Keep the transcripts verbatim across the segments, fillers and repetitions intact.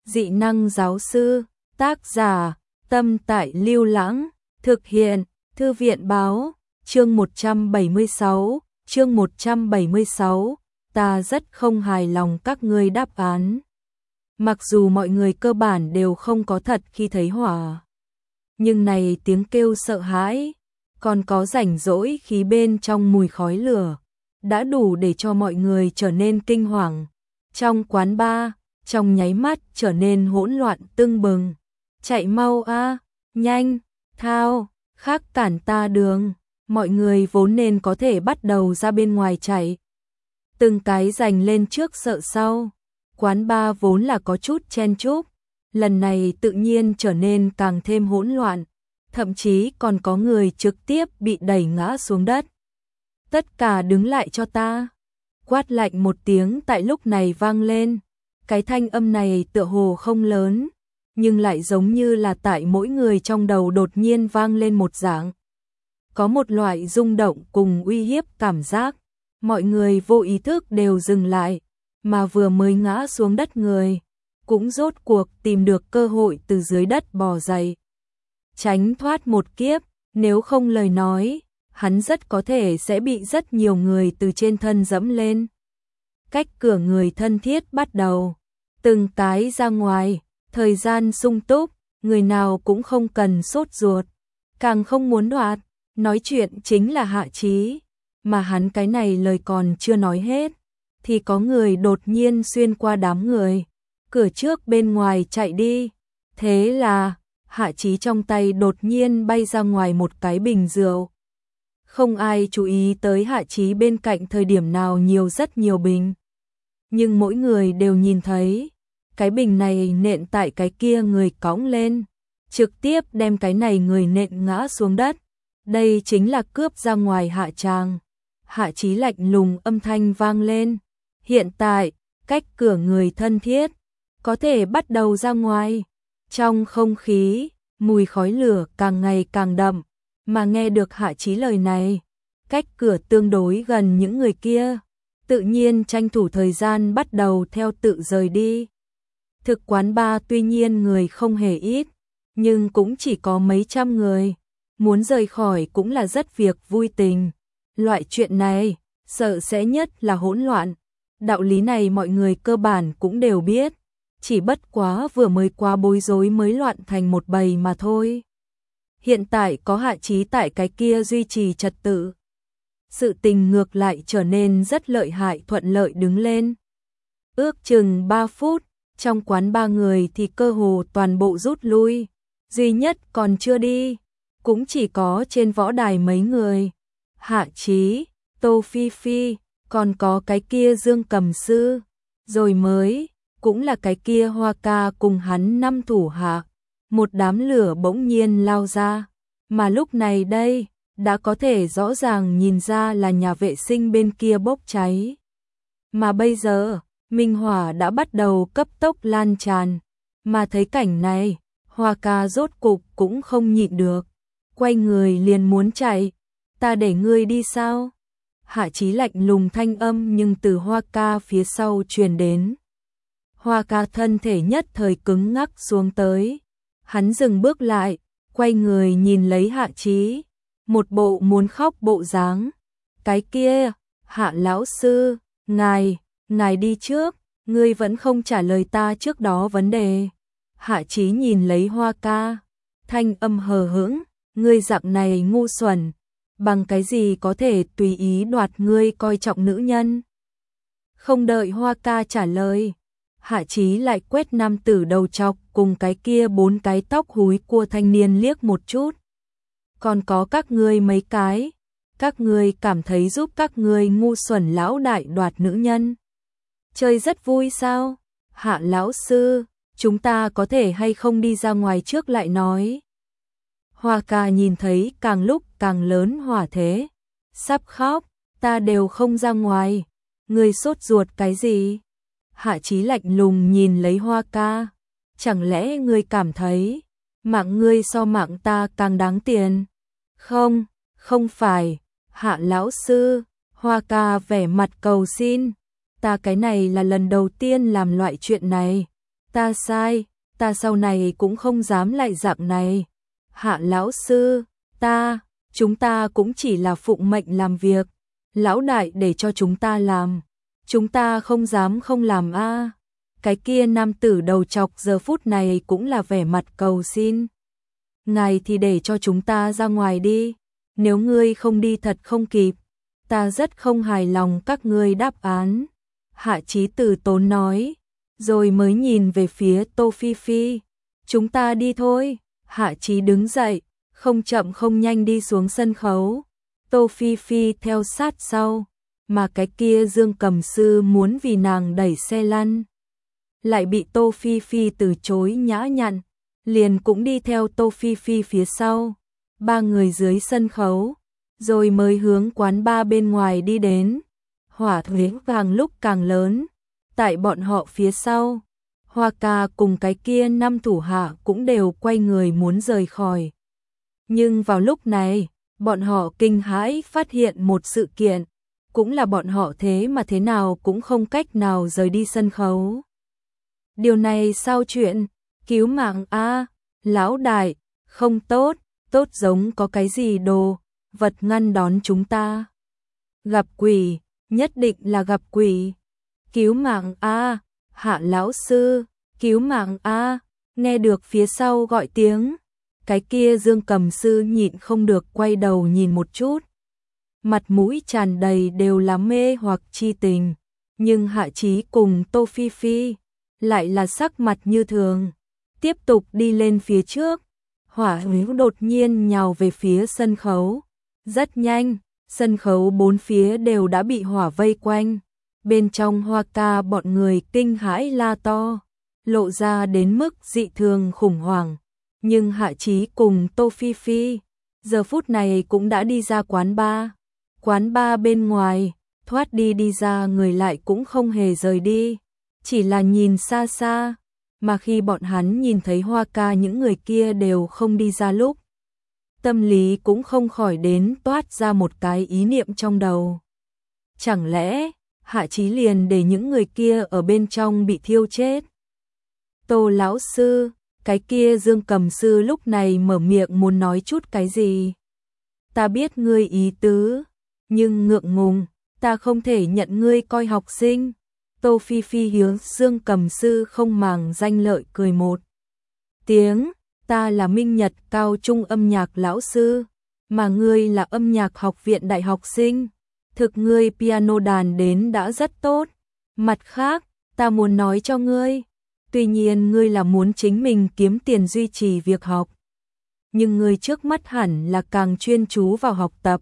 Dị năng giáo sư, tác giả, Tâm Tại Lưu Lãng, thực hiện, Thư viện báo, chương một trăm bảy mươi sáu, chương một trăm bảy mươi sáu, ta rất không hài lòng các ngươi đáp án. Mặc dù mọi người cơ bản đều không có thật khi thấy hỏa, nhưng này tiếng kêu sợ hãi, còn có rảnh rỗi khí bên trong mùi khói lửa, đã đủ để cho mọi người trở nên kinh hoàng. Trong quán bar, trong nháy mắt trở nên hỗn loạn tưng bừng. Chạy mau a, nhanh, thao, khác cản ta đường. Mọi người vốn nên có thể bắt đầu ra bên ngoài chạy. Từng cái giành lên trước sợ sau. Quán bar vốn là có chút chen chúc, lần này tự nhiên trở nên càng thêm hỗn loạn, thậm chí còn có người trực tiếp bị đẩy ngã xuống đất. Tất cả đứng lại cho ta. Quát lạnh một tiếng tại lúc này vang lên. Cái thanh âm này tựa hồ không lớn, nhưng lại giống như là tại mỗi người trong đầu đột nhiên vang lên một dạng. Có một loại rung động cùng uy hiếp cảm giác, mọi người vô ý thức đều dừng lại, mà vừa mới ngã xuống đất người, cũng rốt cuộc tìm được cơ hội từ dưới đất bò dậy. Tránh thoát một kiếp, nếu không lời nói, hắn rất có thể sẽ bị rất nhiều người từ trên thân dẫm lên. Cách cửa người thân thiết bắt đầu, từng cái ra ngoài, thời gian sung túc, người nào cũng không cần sốt ruột, càng không muốn đoạt, nói chuyện chính là Hạ Chí, mà hắn cái này lời còn chưa nói hết, thì có người đột nhiên xuyên qua đám người, cửa trước bên ngoài chạy đi, thế là Hạ Chí trong tay đột nhiên bay ra ngoài một cái bình rượu. Không ai chú ý tới Hạ Chí bên cạnh thời điểm nào nhiều rất nhiều bình. Nhưng mỗi người đều nhìn thấy, cái bình này nện tại cái kia người cõng lên, trực tiếp đem cái này người nện ngã xuống đất. Đây chính là cướp ra ngoài hạ tràng. Hạ Chí lạnh lùng âm thanh vang lên. Hiện tại, cách cửa người thân thiết, có thể bắt đầu ra ngoài. Trong không khí, mùi khói lửa càng ngày càng đậm, mà nghe được Hạ Chí lời này, cách cửa tương đối gần những người kia, tự nhiên tranh thủ thời gian bắt đầu theo tự rời đi. Thực quán bar tuy nhiên người không hề ít, nhưng cũng chỉ có mấy trăm người, muốn rời khỏi cũng là rất việc vui tình. Loại chuyện này, sợ sẽ nhất là hỗn loạn. Đạo lý này mọi người cơ bản cũng đều biết, chỉ bất quá vừa mới quá bối rối mới loạn thành một bầy mà thôi. Hiện tại có Hạ Chí tại cái kia duy trì trật tự, sự tình ngược lại trở nên rất lợi hại thuận lợi đứng lên. Ước chừng ba phút, trong quán ba người thì cơ hồ toàn bộ rút lui, duy nhất còn chưa đi, cũng chỉ có trên võ đài mấy người. Hạ Chí, Tô Phi Phi, còn có cái kia Dương Cầm Sư, rồi mới, cũng là cái kia Hoa Ca cùng hắn năm thủ hạ. Một đám lửa bỗng nhiên lao ra, mà lúc này đây, đã có thể rõ ràng nhìn ra là nhà vệ sinh bên kia bốc cháy. Mà bây giờ, minh hỏa đã bắt đầu cấp tốc lan tràn, mà thấy cảnh này, Hoa Ca rốt cục cũng không nhịn được, quay người liền muốn chạy. Ta để ngươi đi sao? Hạ Chí lạnh lùng thanh âm nhưng từ Hoa Ca phía sau truyền đến. Hoa Ca thân thể nhất thời cứng ngắc xuống tới. Hắn dừng bước lại, quay người nhìn lấy Hạ Chí, một bộ muốn khóc bộ dáng. Cái kia, Hạ lão sư, ngài, ngài đi trước, ngươi vẫn không trả lời ta trước đó vấn đề. Hạ Chí nhìn lấy Hoa Ca, thanh âm hờ hững, ngươi dạng này ngu xuẩn, bằng cái gì có thể tùy ý đoạt ngươi coi trọng nữ nhân. Không đợi Hoa Ca trả lời, Hạ Chí lại quét nam tử đầu trọc cùng cái kia bốn cái tóc húi cua thanh niên liếc một chút. Còn có các ngươi mấy cái, các ngươi cảm thấy giúp các ngươi ngu xuẩn lão đại đoạt nữ nhân chơi rất vui sao? Hạ lão sư, chúng ta có thể hay không đi ra ngoài trước lại nói. Hoa Ca nhìn thấy càng lúc càng lớn hỏa thế, sắp khóc, ta đều không ra ngoài, ngươi sốt ruột cái gì? Hạ Chí lạnh lùng nhìn lấy Hoa Ca, chẳng lẽ ngươi cảm thấy mạng ngươi so mạng ta càng đáng tiền? Không, không phải, Hạ lão sư. Hoa Ca vẻ mặt cầu xin, ta cái này là lần đầu tiên làm loại chuyện này, ta sai, ta sau này cũng không dám lại dạng này. Hạ lão sư, ta, chúng ta cũng chỉ là phụng mệnh làm việc, lão đại để cho chúng ta làm, chúng ta không dám không làm a. Cái kia nam tử đầu trọc giờ phút này cũng là vẻ mặt cầu xin. Ngài thì để cho chúng ta ra ngoài đi, nếu ngươi không đi thật không kịp, ta rất không hài lòng các ngươi đáp án. Hạ Chí từ tốn nói, rồi mới nhìn về phía Tô Phi Phi. Chúng ta đi thôi. Hạ Chí đứng dậy, không chậm không nhanh đi xuống sân khấu. Tô Phi Phi theo sát sau, mà cái kia Dương Cầm Sư muốn vì nàng đẩy xe lăn, lại bị Tô Phi Phi từ chối nhã nhặn, liền cũng đi theo Tô Phi Phi phía sau. Ba người dưới sân khấu, rồi mới hướng quán bar bên ngoài đi đến. Hỏa thuế càng lúc càng lớn, tại bọn họ phía sau, Hoa Ca cùng cái kia năm thủ hạ cũng đều quay người muốn rời khỏi. Nhưng vào lúc này, bọn họ kinh hãi phát hiện một sự kiện, cũng là bọn họ thế mà thế nào cũng không cách nào rời đi sân khấu. Điều này sao chuyện? Cứu mạng a, lão đại, không tốt, tốt giống có cái gì đồ vật ngăn đón chúng ta. Gặp quỷ, nhất định là gặp quỷ. Cứu mạng a, Hạ lão sư, cứu mạng a. Nghe được phía sau gọi tiếng, cái kia Dương Cầm Sư nhịn không được quay đầu nhìn một chút. Mặt mũi tràn đầy đều là mê hoặc chi tình, nhưng Hạ Chí cùng Tô Phi Phi lại là sắc mặt như thường, tiếp tục đi lên phía trước. Hỏa huyếu đột nhiên nhào về phía sân khấu. Rất nhanh, sân khấu bốn phía đều đã bị hỏa vây quanh. Bên trong Hoa Ca bọn người kinh hãi la to, lộ ra đến mức dị thường khủng hoảng. Nhưng Hạ Chí cùng Tô Phi Phi giờ phút này cũng đã đi ra quán bar. Quán bar bên ngoài, thoát đi đi ra người lại cũng không hề rời đi, chỉ là nhìn xa xa. Mà khi bọn hắn nhìn thấy Hoa Ca những người kia đều không đi ra lúc, tâm lý cũng không khỏi đến toát ra một cái ý niệm trong đầu. Chẳng lẽ Hạ Chí liền để những người kia ở bên trong bị thiêu chết? Tô lão sư, cái kia Dương Cầm Sư lúc này mở miệng muốn nói chút cái gì. Ta biết ngươi ý tứ, nhưng ngượng ngùng, ta không thể nhận ngươi coi học sinh. Tô Phi Phi hướng Dương Cầm Sư không màng danh lợi cười một tiếng, ta là Minh Nhật cao trung âm nhạc lão sư, mà ngươi là âm nhạc học viện đại học sinh, thực ngươi piano đàn đến đã rất tốt. Mặt khác, ta muốn nói cho ngươi, tuy nhiên ngươi là muốn chính mình kiếm tiền duy trì việc học, nhưng ngươi trước mắt hẳn là càng chuyên chú vào học tập.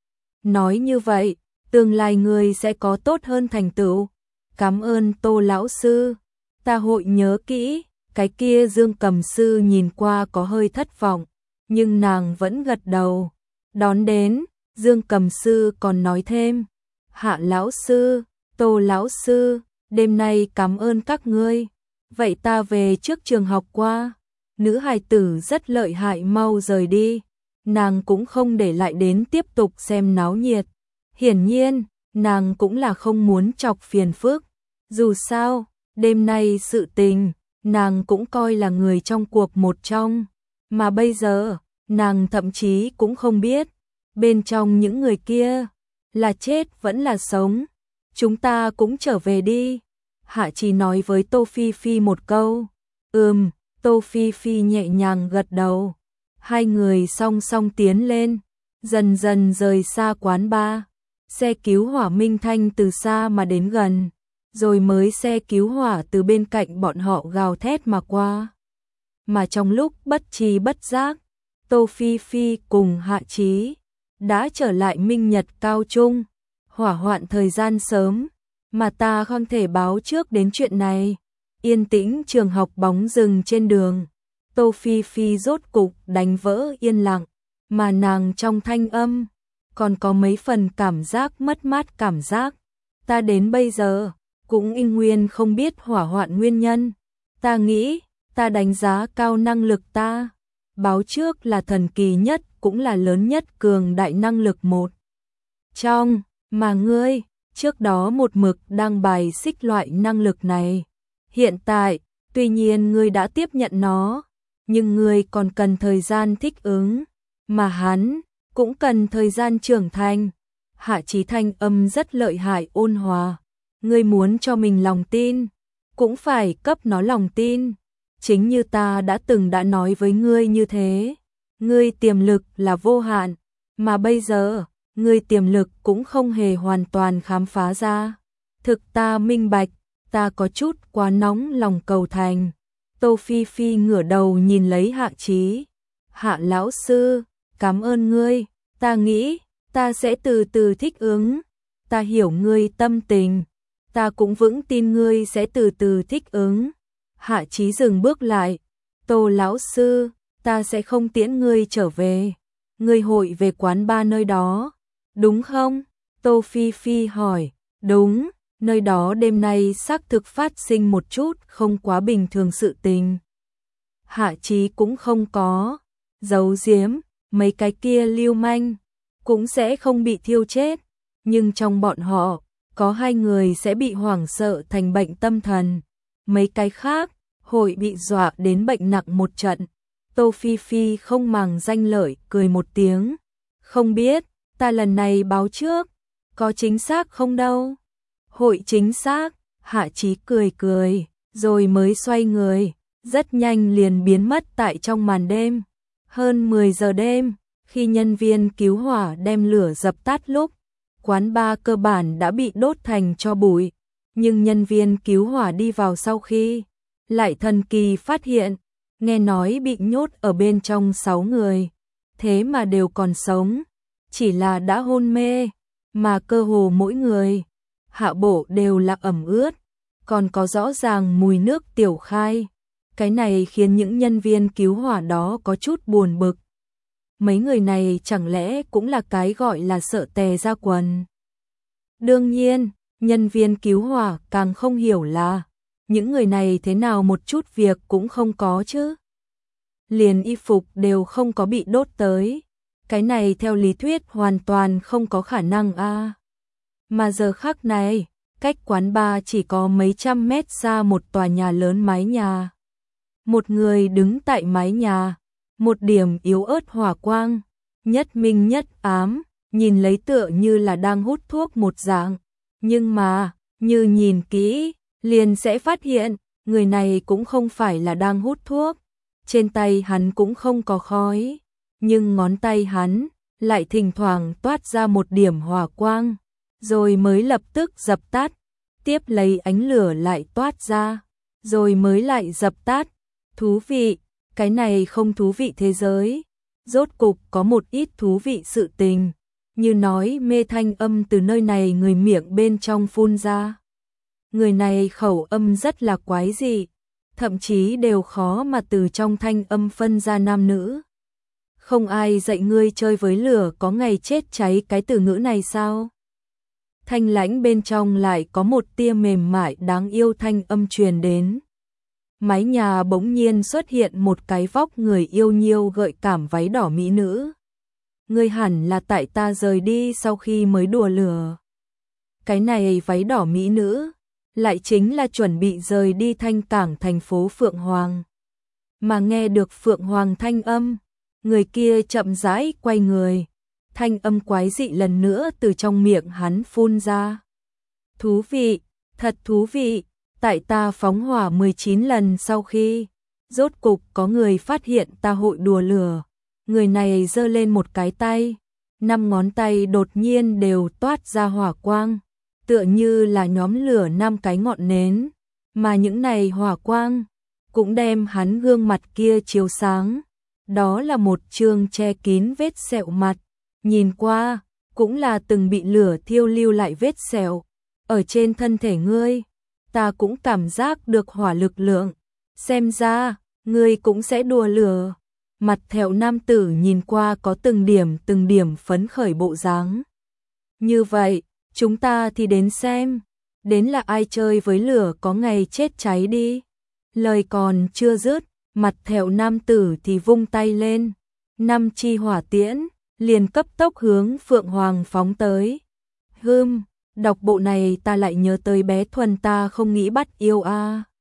Nói như vậy, tương lai ngươi sẽ có tốt hơn thành tựu. Cảm ơn Tô lão sư, ta hội nhớ kỹ. Cái kia Dương Cầm Sư nhìn qua có hơi thất vọng, nhưng nàng vẫn gật đầu. Đón đến, Dương Cầm Sư còn nói thêm, Hạ lão sư, Tô lão sư, đêm nay cảm ơn các ngươi. Vậy ta về trước trường học qua. Nữ hài tử rất lợi hại mau rời đi, nàng cũng không để lại đến tiếp tục xem náo nhiệt. Hiển nhiên, nàng cũng là không muốn chọc phiền phức. Dù sao, đêm nay sự tình, nàng cũng coi là người trong cuộc một trong. Mà bây giờ, nàng thậm chí cũng không biết, bên trong những người kia, là chết vẫn là sống. Chúng ta cũng trở về đi. Hạ Chí nói với Tô Phi Phi một câu. Ừm, Tô Phi Phi nhẹ nhàng gật đầu. Hai người song song tiến lên, dần dần rời xa quán bar. Xe cứu hỏa Minh Thanh từ xa mà đến gần, rồi mới xe cứu hỏa từ bên cạnh bọn họ gào thét mà qua. Mà trong lúc bất tri bất giác, Tô Phi Phi cùng Hạ Chí đã trở lại Minh Nhật cao trung. Hỏa hoạn thời gian sớm, mà ta không thể báo trước đến chuyện này. Yên tĩnh trường học bóng rừng trên đường, Tô Phi Phi rốt cục đánh vỡ yên lặng, mà nàng trong thanh âm còn có mấy phần cảm giác mất mát cảm giác. Ta đến bây giờ cũng in nguyên không biết hỏa hoạn nguyên nhân. Ta nghĩ, ta đánh giá cao năng lực ta. Báo trước là thần kỳ nhất cũng là lớn nhất cường đại năng lực một trong, mà ngươi trước đó một mực đang bài xích loại năng lực này. Hiện tại, Tuy nhiên ngươi đã tiếp nhận nó, nhưng ngươi còn cần thời gian thích ứng, mà hắn cũng cần thời gian trưởng thành. Hạ Chí thanh âm rất lợi hại ôn hòa. Ngươi muốn cho mình lòng tin, cũng phải cấp nó lòng tin. Chính như ta đã từng đã nói với ngươi như thế. Ngươi tiềm lực là vô hạn, mà bây giờ, ngươi tiềm lực cũng không hề hoàn toàn khám phá ra. Thực ta minh bạch, ta có chút quá nóng lòng cầu thành. Tô Phi Phi ngửa đầu nhìn lấy Hạ Chí. Hạ lão sư, cảm ơn ngươi, ta nghĩ, ta sẽ từ từ thích ứng. Ta hiểu ngươi tâm tình, ta cũng vững tin ngươi sẽ từ từ thích ứng. Hạ Chí dừng bước lại. Tô lão sư, ta sẽ không tiễn ngươi trở về. Ngươi hội về quán ba nơi đó, đúng không? Tô Phi Phi hỏi. Đúng, nơi đó đêm nay xác thực phát sinh một chút không quá bình thường sự tình. Hạ Chí cũng không có giấu giếm, mấy cái kia lưu manh cũng sẽ không bị thiêu chết, nhưng trong bọn họ có hai người sẽ bị hoảng sợ thành bệnh tâm thần, mấy cái khác hội bị dọa đến bệnh nặng một trận. Tô Phi Phi không màng danh lợi cười một tiếng. Không biết, ta lần này báo trước, có chính xác không đâu? Hội chính xác, Hạ Chí cười cười, rồi mới xoay người, rất nhanh liền biến mất tại trong màn đêm. Hơn mười giờ đêm, khi nhân viên cứu hỏa đem lửa dập tắt lúc, quán bar cơ bản đã bị đốt thành tro bụi, nhưng nhân viên cứu hỏa đi vào sau khi, lại thần kỳ phát hiện, nghe nói bị nhốt ở bên trong sáu người, thế mà đều còn sống, chỉ là đã hôn mê, mà cơ hồ mỗi người, hạ bộ đều là ẩm ướt, còn có rõ ràng mùi nước tiểu khai. Cái này khiến những nhân viên cứu hỏa đó có chút buồn bực. Mấy người này chẳng lẽ cũng là cái gọi là sợ tè ra quần. Đương nhiên, nhân viên cứu hỏa càng không hiểu là những người này thế nào một chút việc cũng không có chứ. Liền y phục đều không có bị đốt tới. Cái này theo lý thuyết hoàn toàn không có khả năng a. À. Mà giờ khắc này, cách quán bar chỉ có mấy trăm mét xa một tòa nhà lớn mái nhà. Một người đứng tại mái nhà, một điểm yếu ớt hỏa quang, nhất minh nhất ám, nhìn lấy tựa như là đang hút thuốc một dạng. Nhưng mà, như nhìn kỹ, liền sẽ phát hiện, người này cũng không phải là đang hút thuốc. Trên tay hắn cũng không có khói, nhưng ngón tay hắn lại thỉnh thoảng toát ra một điểm hỏa quang, rồi mới lập tức dập tắt, tiếp lấy ánh lửa lại toát ra, rồi mới lại dập tắt. Thú vị, cái này không thú vị thế giới, rốt cục có một ít thú vị sự tình, như nói mê thanh âm từ nơi này người miệng bên trong phun ra. Người này khẩu âm rất là quái dị, thậm chí đều khó mà từ trong thanh âm phân ra nam nữ. Không ai dạy ngươi chơi với lửa có ngày chết cháy cái từ ngữ này sao? Thanh lãnh bên trong lại có một tia mềm mại đáng yêu thanh âm truyền đến. Mái nhà bỗng nhiên xuất hiện một cái vóc người yêu nhiêu gợi cảm váy đỏ mỹ nữ. Ngươi hẳn là tại ta rời đi sau khi mới đùa lửa. Cái này váy đỏ mỹ nữ, lại chính là chuẩn bị rời đi thanh cảng thành phố Phượng Hoàng. Mà nghe được Phượng Hoàng thanh âm, người kia chậm rãi quay người, thanh âm quái dị lần nữa từ trong miệng hắn phun ra. Thú vị, thật thú vị, tại ta phóng hỏa mười chín lần sau khi, rốt cục có người phát hiện ta hội đùa lửa. Người này giơ lên một cái tay, năm ngón tay đột nhiên đều toát ra hỏa quang, tựa như là nhóm lửa năm cái ngọn nến, mà những này hỏa quang cũng đem hắn gương mặt kia chiếu sáng. Đó là một trương che kín vết sẹo mặt, nhìn qua cũng là từng bị lửa thiêu lưu lại vết sẹo ở trên thân thể ngươi. Ta cũng cảm giác được hỏa lực lượng, xem ra ngươi cũng sẽ đùa lửa. Mặt thẹo nam tử nhìn qua có từng điểm từng điểm phấn khởi bộ dáng. Như vậy, chúng ta thì đến xem, đến là ai chơi với lửa có ngày chết cháy đi. Lời còn chưa dứt, mặt thẹo nam tử thì vung tay lên, năm chi hỏa tiễn liền cấp tốc hướng Phượng Hoàng phóng tới. Hừm, đọc bộ này ta lại nhớ tới bé Thuần ta không nghĩ bắt yêu a. À.